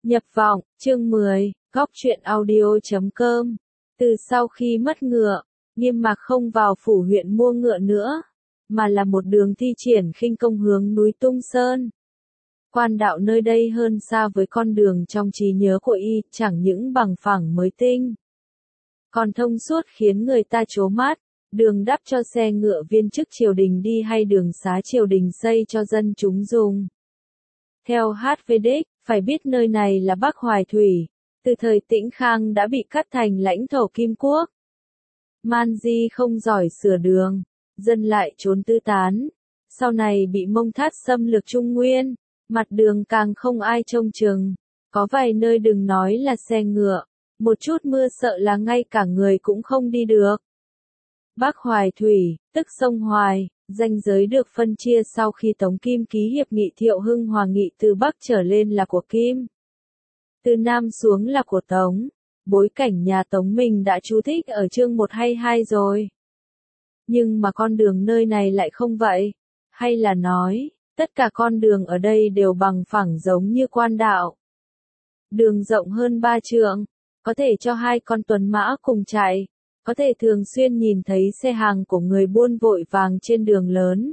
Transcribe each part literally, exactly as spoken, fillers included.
Nhập vọng, chương mười, góc truyện audio chấm com. Từ sau khi mất ngựa, Nghiêm Mạc không vào phủ huyện mua ngựa nữa, mà là một đường thi triển khinh công hướng núi Tung Sơn. Quan đạo nơi đây hơn xa với con đường trong trí nhớ của y, chẳng những bằng phẳng mới tinh, còn thông suốt khiến người ta trố mắt, đường đắp cho xe ngựa viên chức triều đình đi hay đường xá triều đình xây cho dân chúng dùng. Theo hát vê đích, phải biết nơi này là Bắc Hoài Thủy, từ thời Tĩnh Khang đã bị cắt thành lãnh thổ Kim Quốc. Man Di không giỏi sửa đường, dân lại trốn tư tán, sau này bị Mông Thát xâm lược Trung Nguyên, mặt đường càng không ai trông chừng, có vài nơi đừng nói là xe ngựa, một chút mưa sợ là ngay cả người cũng không đi được. Bắc Hoài Thủy, tức sông Hoài, ranh giới được phân chia sau khi Tống Kim ký hiệp nghị Thiệu Hưng Hòa nghị từ Bắc trở lên là của Kim, từ Nam xuống là của Tống. Bối cảnh nhà Tống mình đã chú thích ở chương một hay hai rồi. Nhưng mà con đường nơi này lại không vậy. Hay là nói, tất cả con đường ở đây đều bằng phẳng giống như quan đạo. Đường rộng hơn ba trượng, có thể cho hai con tuần mã cùng chạy, có thể thường xuyên nhìn thấy xe hàng của người buôn vội vàng trên đường lớn.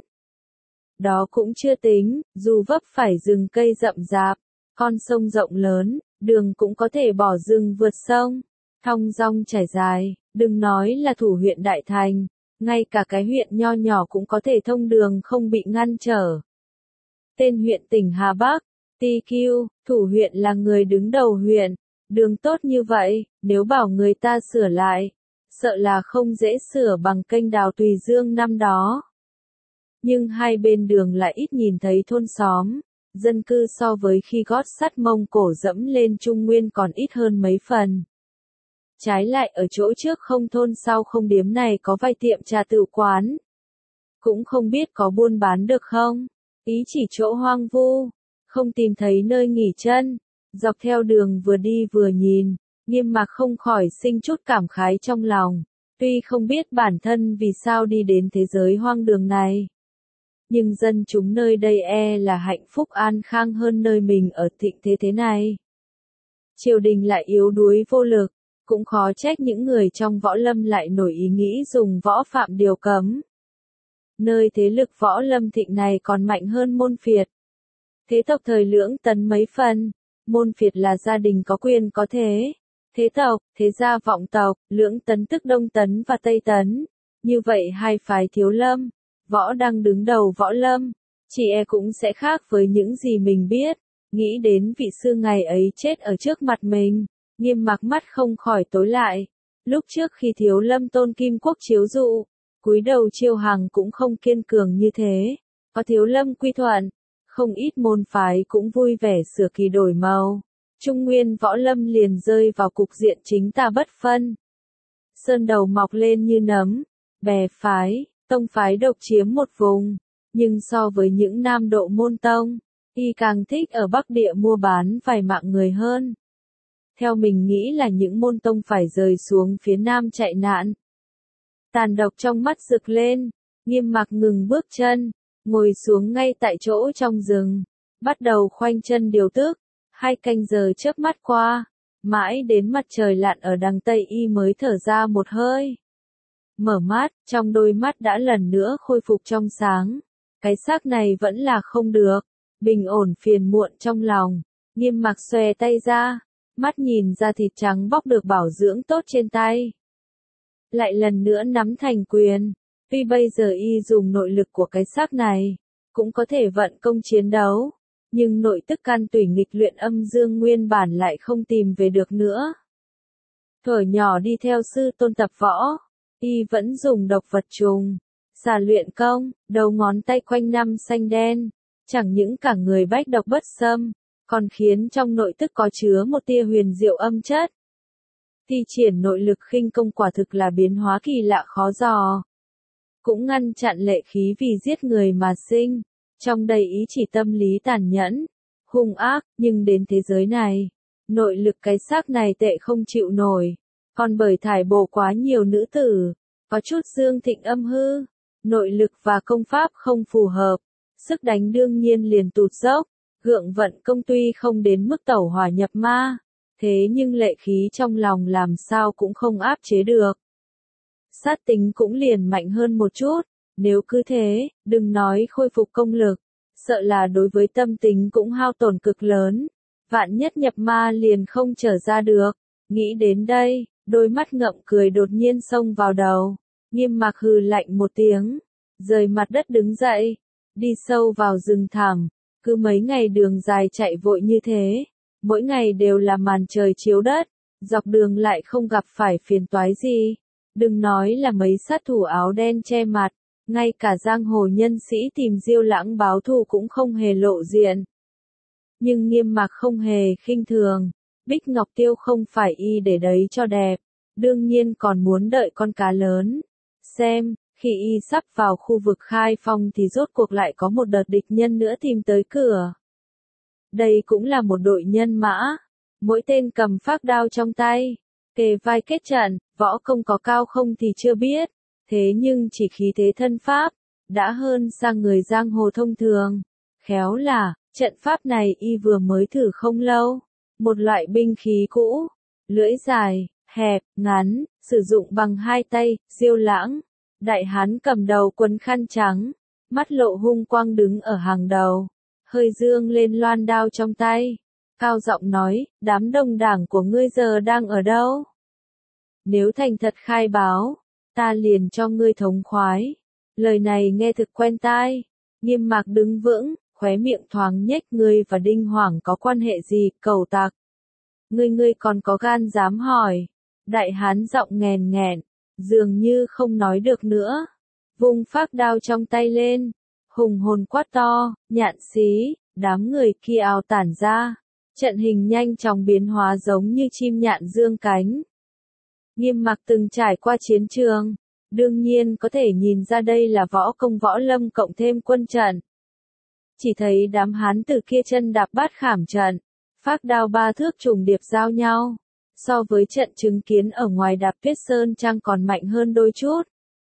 Đó cũng chưa tính, dù vấp phải rừng cây rậm rạp, con sông rộng lớn, đường cũng có thể bỏ rừng vượt sông, thong dong trải dài, đừng nói là thủ huyện Đại Thành, ngay cả cái huyện nho nhỏ cũng có thể thông đường không bị ngăn trở. Tên huyện tỉnh Hà Bắc, tê quy, thủ huyện là người đứng đầu huyện, đường tốt như vậy, nếu bảo người ta sửa lại, sợ là không dễ sửa bằng kênh đào Tùy Dương năm đó. Nhưng hai bên đường lại ít nhìn thấy thôn xóm, dân cư so với khi gót sắt Mông Cổ dẫm lên Trung Nguyên còn ít hơn mấy phần. Trái lại ở chỗ trước không thôn sau không điếm này có vài tiệm trà tự quán. Cũng không biết có buôn bán được không, ý chỉ chỗ hoang vu, không tìm thấy nơi nghỉ chân, dọc theo đường vừa đi vừa nhìn, Nghiêm Mạc không khỏi sinh chút cảm khái trong lòng, tuy không biết bản thân vì sao đi đến thế giới hoang đường này. Nhưng dân chúng nơi đây e là hạnh phúc an khang hơn nơi mình ở thịnh thế thế này. Triều đình lại yếu đuối vô lực, cũng khó trách những người trong võ lâm lại nổi ý nghĩ dùng võ phạm điều cấm. Nơi thế lực võ lâm thịnh này còn mạnh hơn Môn Phiệt. Thế tộc thời Lưỡng Tấn mấy phần, Môn Phiệt là gia đình có quyền có thế. Thế tộc, thế gia vọng tộc, Lưỡng Tấn tức Đông Tấn và Tây Tấn. Như vậy hai phái Thiếu Lâm, Võ đang đứng đầu võ lâm, chỉ e cũng sẽ khác với những gì mình biết. Nghĩ đến vị sư ngày ấy chết ở trước mặt mình, Nghiêm Mạc mắt không khỏi tối lại. Lúc trước khi Thiếu Lâm Tôn Kim Quốc chiếu dụ, cúi đầu chiêu hàng cũng không kiên cường như thế. Có Thiếu Lâm quy thuận, không ít môn phái cũng vui vẻ sửa kỳ đổi màu. Trung Nguyên võ lâm liền rơi vào cục diện chính tà bất phân. Sơn đầu mọc lên như nấm, bè phái, tông phái độc chiếm một vùng, nhưng so với những nam độ môn tông, y càng thích ở Bắc Địa mua bán vài mạng người hơn. Theo mình nghĩ là những môn tông phải rời xuống phía Nam chạy nạn. Tàn độc trong mắt rực lên, Nghiêm Mạc ngừng bước chân, ngồi xuống ngay tại chỗ trong rừng, bắt đầu khoanh chân điều tức. Hai canh giờ chớp mắt qua, mãi đến mặt trời lặn ở đằng Tây y mới thở ra một hơi. Mở mắt, trong đôi mắt đã lần nữa khôi phục trong sáng. Cái xác này vẫn là không được. Bình ổn phiền muộn trong lòng. Nghiêm Mạc xòe tay ra. Mắt nhìn ra thịt trắng bóc được bảo dưỡng tốt trên tay. Lại lần nữa nắm thành quyền. Tuy bây giờ y dùng nội lực của cái xác này, cũng có thể vận công chiến đấu. Nhưng nội tức can tủy nghịch luyện âm dương nguyên bản lại không tìm về được nữa. Thuở nhỏ đi theo sư tôn tập võ. Y vẫn dùng độc vật trùng, xà luyện công, đầu ngón tay quanh năm xanh đen, chẳng những cả người bách độc bất xâm, còn khiến trong nội tức có chứa một tia huyền diệu âm chất. Thi triển nội lực khinh công quả thực là biến hóa kỳ lạ khó dò. Cũng ngăn chặn lệ khí vì giết người mà sinh, trong đây ý chỉ tâm lý tàn nhẫn, hung ác, nhưng đến thế giới này, nội lực cái xác này tệ không chịu nổi. Còn bởi thải bổ quá nhiều nữ tử, có chút dương thịnh âm hư, nội lực và công pháp không phù hợp, sức đánh đương nhiên liền tụt dốc, Gượng vận công tuy không đến mức tẩu hỏa nhập ma, thế nhưng lệ khí trong lòng làm sao cũng không áp chế được. Sát tính cũng liền mạnh hơn một chút, nếu cứ thế, đừng nói khôi phục công lực, sợ là đối với tâm tính cũng hao tổn cực lớn, vạn nhất nhập ma liền không trở ra được. Nghĩ đến đây, đôi mắt ngậm cười đột nhiên xông vào đầu, Nghiêm Mạc hừ lạnh một tiếng, rời mặt đất đứng dậy, đi sâu vào rừng thẳm, cứ mấy ngày đường dài chạy vội như thế, mỗi ngày đều là màn trời chiếu đất, dọc đường lại không gặp phải phiền toái gì, đừng nói là mấy sát thủ áo đen che mặt, ngay cả giang hồ nhân sĩ tìm Diêu Lãng báo thù cũng không hề lộ diện. Nhưng Nghiêm Mạc không hề khinh thường, Bích Ngọc Tiêu không phải y để đấy cho đẹp, đương nhiên còn muốn đợi con cá lớn. Xem, khi y sắp vào khu vực khai phong thì rốt cuộc lại có một đợt địch nhân nữa tìm tới cửa. Đây cũng là một đội nhân mã, mỗi tên cầm phác đao trong tay, kề vai kết trận, võ công có cao không thì chưa biết, thế nhưng chỉ khí thế thân pháp, đã hơn sang người giang hồ thông thường. Khéo là, trận pháp này y vừa mới thử không lâu, một loại binh khí cũ, lưỡi dài, hẹp, ngắn, sử dụng bằng hai tay. Diêu Lãng, đại hán cầm đầu quấn khăn trắng, mắt lộ hung quang đứng ở hàng đầu, hơi dương lên loan đao trong tay, cao giọng nói, đám đồng đảng của ngươi giờ đang ở đâu? Nếu thành thật khai báo, ta liền cho ngươi thống khoái. Lời này nghe thực quen tai. Nghiêm Mạc đứng vững, khóe miệng thoáng nhếch, ngươi và Đinh Hoảng có quan hệ gì, cẩu tặc? Ngươi ngươi còn có gan dám hỏi? Đại hán giọng nghèn nghẹn, dường như không nói được nữa, vung phác đao trong tay lên, hùng hồn quát to, Nhạn Xí, đám người kia ào tản ra, trận hình nhanh chóng biến hóa giống như chim nhạn dương cánh. Nghiêm Mạc từng trải qua chiến trường, đương nhiên có thể nhìn ra đây là võ công võ lâm cộng thêm quân trận. Chỉ thấy đám hán tử kia chân đạp bát khảm trận, phác đao ba thước trùng điệp giao nhau, so với trận chứng kiến ở ngoài Đạp Tuyết Sơn Trang còn mạnh hơn đôi chút.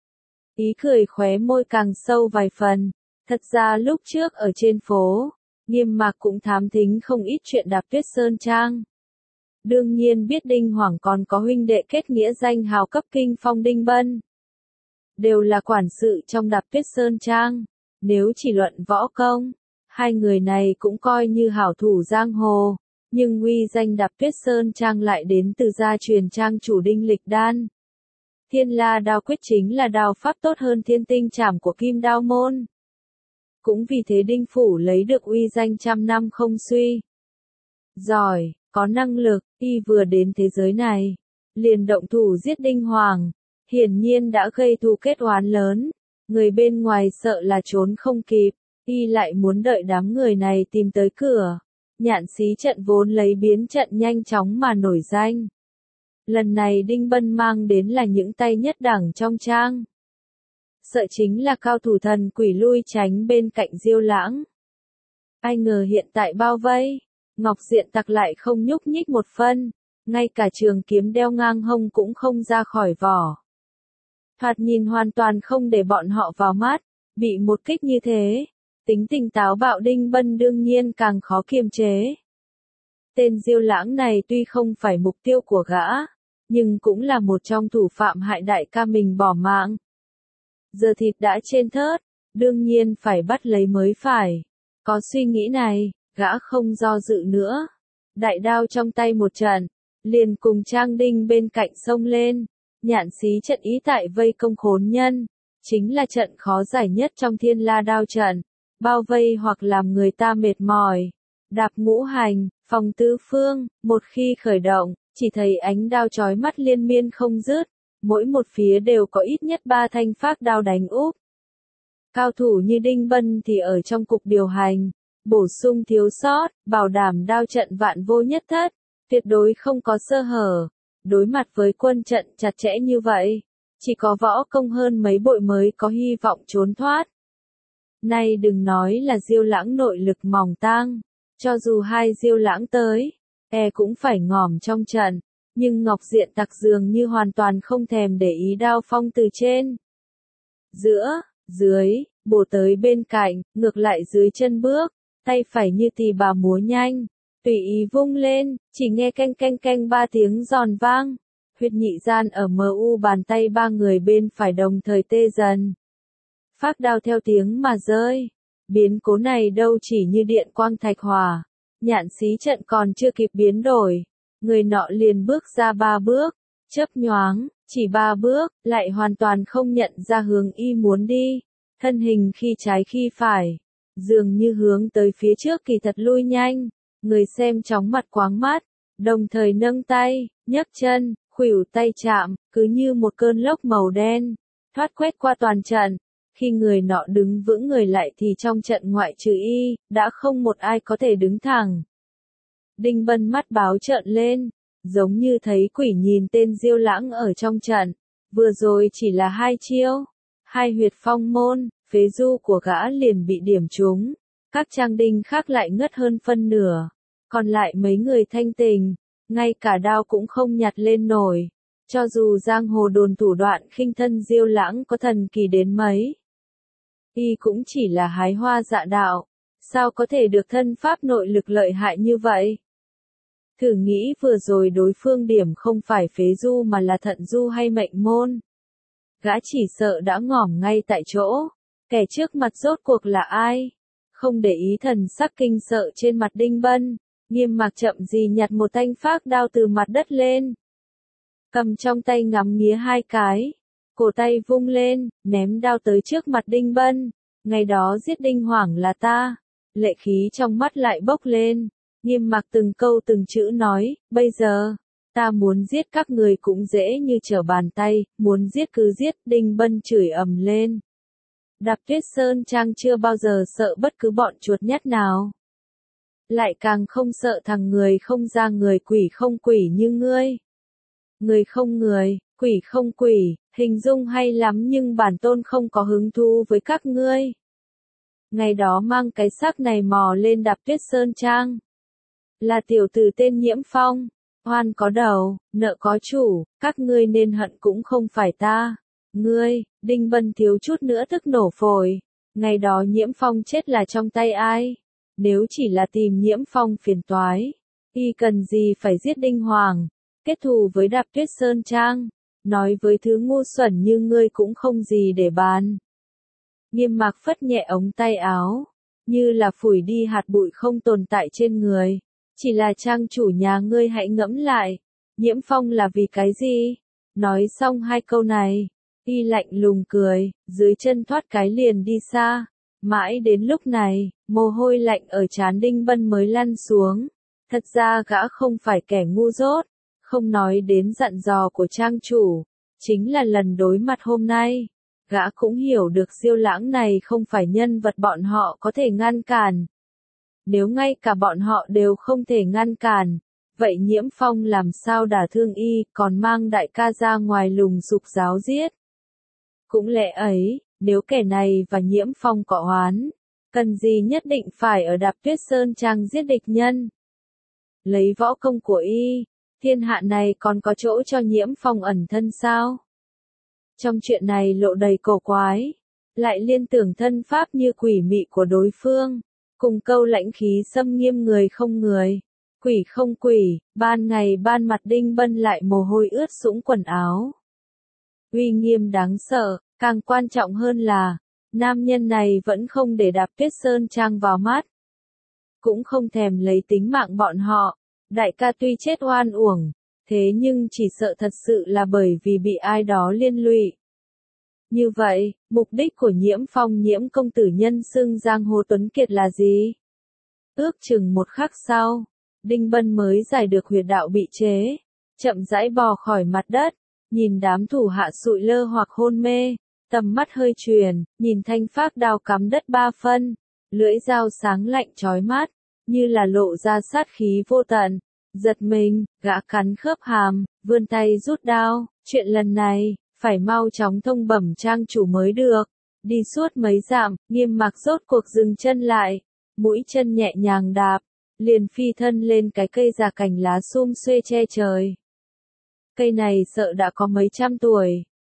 Ý cười khóe môi càng sâu vài phần, thật ra lúc trước ở trên phố, Nghiêm Mạc cũng thám thính không ít chuyện Đạp Tuyết Sơn Trang. Đương nhiên biết Đinh Hoảng còn có huynh đệ kết nghĩa danh hào cấp kinh phong Đinh Bân. Đều là quản sự trong Đạp Tuyết Sơn Trang, nếu chỉ luận võ công, hai người này cũng coi như hảo thủ giang hồ, nhưng uy danh Đạp Tuyết Sơn Trang lại đến từ gia truyền trang chủ Đinh Lịch Đan. Thiên La đao quyết chính là đao pháp tốt hơn Thiên Tinh Trảm của Kim Đao môn. Cũng vì thế Đinh Phủ lấy được uy danh trăm năm không suy. Giỏi, có năng lực, y vừa đến thế giới này, liền động thủ giết Đinh Hoàng, hiển nhiên đã gây thù kết oán lớn, người bên ngoài sợ là trốn không kịp, y lại muốn đợi đám người này tìm tới cửa. Nhạn Xí trận vốn lấy biến trận nhanh chóng mà nổi danh. Lần này Đinh Bân mang đến là những tay nhất đẳng trong trang. Sợ chính là cao thủ thần quỷ lui tránh bên cạnh Diêu Lãng. Ai ngờ hiện tại bao vây, Ngọc Diện Tặc lại không nhúc nhích một phân, ngay cả trường kiếm đeo ngang hông cũng không ra khỏi vỏ. Thoạt nhìn hoàn toàn không để bọn họ vào mắt, bị một kích như thế, tính tình táo bạo Đinh Bân đương nhiên càng khó kiềm chế. Tên Diêu Lãng này tuy không phải mục tiêu của gã, nhưng cũng là một trong thủ phạm hại đại ca mình bỏ mạng. Giờ thịt đã trên thớt, đương nhiên phải bắt lấy mới phải. Có suy nghĩ này, gã không do dự nữa. Đại đao trong tay một trận, liền cùng Trang Đinh bên cạnh xông lên. Nhạn Xí trận ý tại vây công khốn nhân, chính là trận khó giải nhất trong Thiên La đao trận, bao vây hoặc làm người ta mệt mỏi. Đạp ngũ hành, phòng tứ phương, một khi khởi động, chỉ thấy ánh đao chói mắt liên miên không dứt, mỗi một phía đều có ít nhất ba thanh phác đao đánh úp. Cao thủ như Đinh Bân thì ở trong cục điều hành, bổ sung thiếu sót, bảo đảm đao trận vạn vô nhất thất, tuyệt đối không có sơ hở. Đối mặt với quân trận chặt chẽ như vậy, chỉ có võ công hơn mấy bội mới có hy vọng trốn thoát. Nay đừng nói là Diêu Lãng nội lực mỏng tang, cho dù hai Diêu Lãng tới, e cũng phải ngỏm trong trận, nhưng Ngọc Diện Tặc dường như hoàn toàn không thèm để ý đao phong từ trên. Giữa, dưới, bổ tới bên cạnh, ngược lại dưới chân bước, tay phải như tỳ bà múa nhanh, tùy ý vung lên, chỉ nghe canh canh canh ba tiếng giòn vang. Huyệt nhị gian ở mờ u bàn tay ba người bên phải đồng thời tê dần. Phác đao theo tiếng mà rơi. Biến cố này đâu chỉ như điện quang thạch hỏa. Nhạn xí trận còn chưa kịp biến đổi. Người nọ liền bước ra ba bước. Chớp nhoáng, chỉ ba bước, lại hoàn toàn không nhận ra hướng y muốn đi. Thân hình khi trái khi phải. Dường như hướng tới phía trước kỳ thật lui nhanh. Người xem chóng mặt quáng mắt. Đồng thời nâng tay, nhấc chân, khuỷu tay chạm, cứ như một cơn lốc màu đen, thoát quét qua toàn trận. Khi người nọ đứng vững người lại thì trong trận ngoại trừ y, đã không một ai có thể đứng thẳng. Đinh Bân mắt báo trợn lên, giống như thấy quỷ nhìn tên Diêu Lãng ở trong trận. Vừa rồi chỉ là hai chiêu, hai huyệt phong môn, phế du của gã liền bị điểm trúng. Các trang đinh khác lại ngất hơn phân nửa, còn lại mấy người thanh tình. Ngay cả đao cũng không nhặt lên nổi. Cho dù giang hồ đồn thủ đoạn khinh thân Diêu Lãng có thần kỳ đến mấy, y cũng chỉ là hái hoa dạ đạo. Sao có thể được thân pháp nội lực lợi hại như vậy? Thử nghĩ vừa rồi đối phương điểm không phải phế du mà là thận du hay mệnh môn. Gã chỉ sợ đã ngỏm ngay tại chỗ. Kẻ trước mặt rốt cuộc là ai? Không để ý thần sắc kinh sợ trên mặt Đinh Bân. Nghiêm Mạc chậm gì nhặt một thanh phác đao từ mặt đất lên. Cầm trong tay ngắm nghía hai cái. Cổ tay vung lên, ném đao tới trước mặt Đinh Bân. Ngày đó giết Đinh Hoảng là ta. Lệ khí trong mắt lại bốc lên. Nghiêm Mạc từng câu từng chữ nói, bây giờ, ta muốn giết các người cũng dễ như trở bàn tay, muốn giết cứ giết. Đinh Bân chửi ầm lên. Đạp Tuyết Sơn Trang chưa bao giờ sợ bất cứ bọn chuột nhắt nào. Lại càng không sợ thằng người không ra người quỷ không quỷ như ngươi. Người không người, quỷ không quỷ, hình dung hay lắm nhưng bản tôn không có hứng thú với các ngươi. Ngày đó mang cái xác này mò lên Đạp Tuyết Sơn Trang. Là tiểu tử tên Nhiễm Phong, oan có đầu, nợ có chủ, các ngươi nên hận cũng không phải ta. Ngươi, Đinh Bân thiếu chút nữa tức nổ phổi. Ngày đó Nhiễm Phong chết là trong tay ai? Nếu chỉ là tìm Nhiễm Phong phiền toái, y cần gì phải giết Đinh Hoàng, kết thù với Đạp Tuyết Sơn Trang, nói với thứ ngu xuẩn như ngươi cũng không gì để bàn. Nghiêm Mạc phất nhẹ ống tay áo, như là phủi đi hạt bụi không tồn tại trên người. Chỉ là trang chủ nhà ngươi hãy ngẫm lại, Nhiễm Phong là vì cái gì? Nói xong hai câu này, y lạnh lùng cười, dưới chân thoát cái liền đi xa. Mãi đến lúc này, mồ hôi lạnh ở trán Đinh Bân mới lăn xuống. Thật ra gã không phải kẻ ngu dốt, không nói đến dặn dò của trang chủ, chính là lần đối mặt hôm nay. Gã cũng hiểu được Diêu Lãng này không phải nhân vật bọn họ có thể ngăn cản. Nếu ngay cả bọn họ đều không thể ngăn cản, vậy Nhiễm Phong làm sao đả thương y, còn mang đại ca ra ngoài lùng sục giáo giết. Cũng lẽ ấy, nếu kẻ này và Nhiễm Phong có oán, cần gì nhất định phải ở Đạp Tuyết Sơn Trang giết địch nhân. Lấy võ công của y, thiên hạ này còn có chỗ cho Nhiễm Phong ẩn thân sao? Trong chuyện này lộ đầy cổ quái, lại liên tưởng thân pháp như quỷ mị của đối phương, cùng câu lãnh khí xâm nghiêm người không người, quỷ không quỷ, ban ngày ban mặt Đinh Bân lại mồ hôi ướt sũng quần áo. Uy nghiêm đáng sợ, càng quan trọng hơn là, nam nhân này vẫn không để Đạp Tuyết Sơn Trang vào mắt. Cũng không thèm lấy tính mạng bọn họ, đại ca tuy chết oan uổng, thế nhưng chỉ sợ thật sự là bởi vì bị ai đó liên lụy. Như vậy, mục đích của Nhiễm Phong Nhiễm công tử nhân xưng giang hồ tuấn kiệt là gì? Ước chừng một khắc sau, Đinh Bân mới giải được huyệt đạo bị chế, chậm rãi bò khỏi mặt đất, nhìn đám thủ hạ sụi lơ hoặc hôn mê, tầm mắt hơi truyền, nhìn thanh phác đao cắm đất ba phân, lưỡi dao sáng lạnh chói mắt, như là lộ ra sát khí vô tận. Giật mình, gã cắn khớp hàm, vươn tay rút đao, chuyện lần này, phải mau chóng thông bẩm trang chủ mới được. Đi suốt mấy dặm, Nghiêm Mạc rốt cuộc dừng chân lại, mũi chân nhẹ nhàng đạp, liền phi thân lên cái cây già cành lá sum xuê che trời. Cây này sợ đã có mấy trăm tuổi,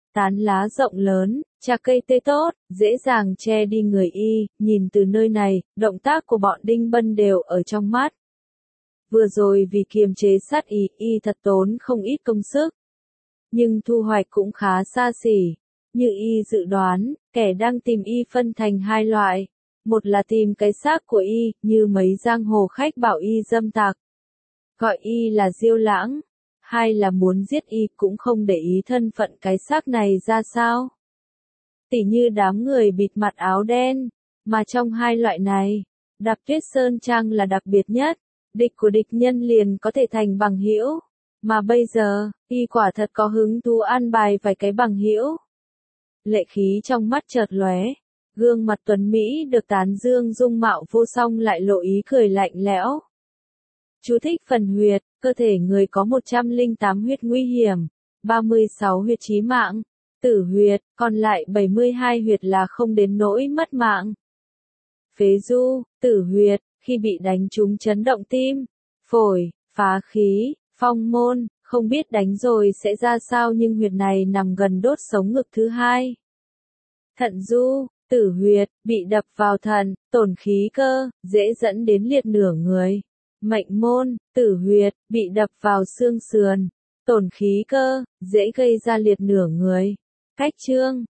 tán lá rộng lớn, chà cây tê tốt, dễ dàng che đi người y, nhìn từ nơi này, động tác của bọn Đinh Bân đều ở trong mắt. Vừa rồi vì kiềm chế sát y, y thật tốn không ít công sức. Nhưng thu hoạch cũng khá xa xỉ. Như y dự đoán, kẻ đang tìm y phân thành hai loại. Một là tìm cái xác của y, như mấy giang hồ khách bảo y dâm tặc. Gọi y là Diêu Lãng. Hai là muốn giết y cũng không để ý thân phận cái xác này ra sao. Tỉ như đám người bịt mặt áo đen. Mà trong hai loại này, Đạp Tuyết Sơn Trang là đặc biệt nhất. Địch của địch nhân liền có thể thành bằng hữu. Mà bây giờ, y quả thật có hứng thú an bài vài cái bằng hữu. Lệ khí trong mắt chợt lóe, gương mặt tuấn Mỹ được tán dương dung mạo vô song lại lộ ý cười lạnh lẽo. Chú thích phần huyệt, cơ thể người có một trăm lẻ tám huyệt nguy hiểm, ba mươi sáu huyệt chí mạng, tử huyệt, còn lại bảy mươi hai huyệt là không đến nỗi mất mạng. Phế du, tử huyệt, khi bị đánh trúng chấn động tim, phổi, phá khí, phong môn, không biết đánh rồi sẽ ra sao nhưng huyệt này nằm gần đốt sống ngực thứ hai. Thận du, tử huyệt, bị đập vào thận, tổn khí cơ, dễ dẫn đến liệt nửa người. Mệnh môn, tử huyệt, bị đập vào xương sườn, tổn khí cơ, dễ gây ra liệt nửa người. Cách chương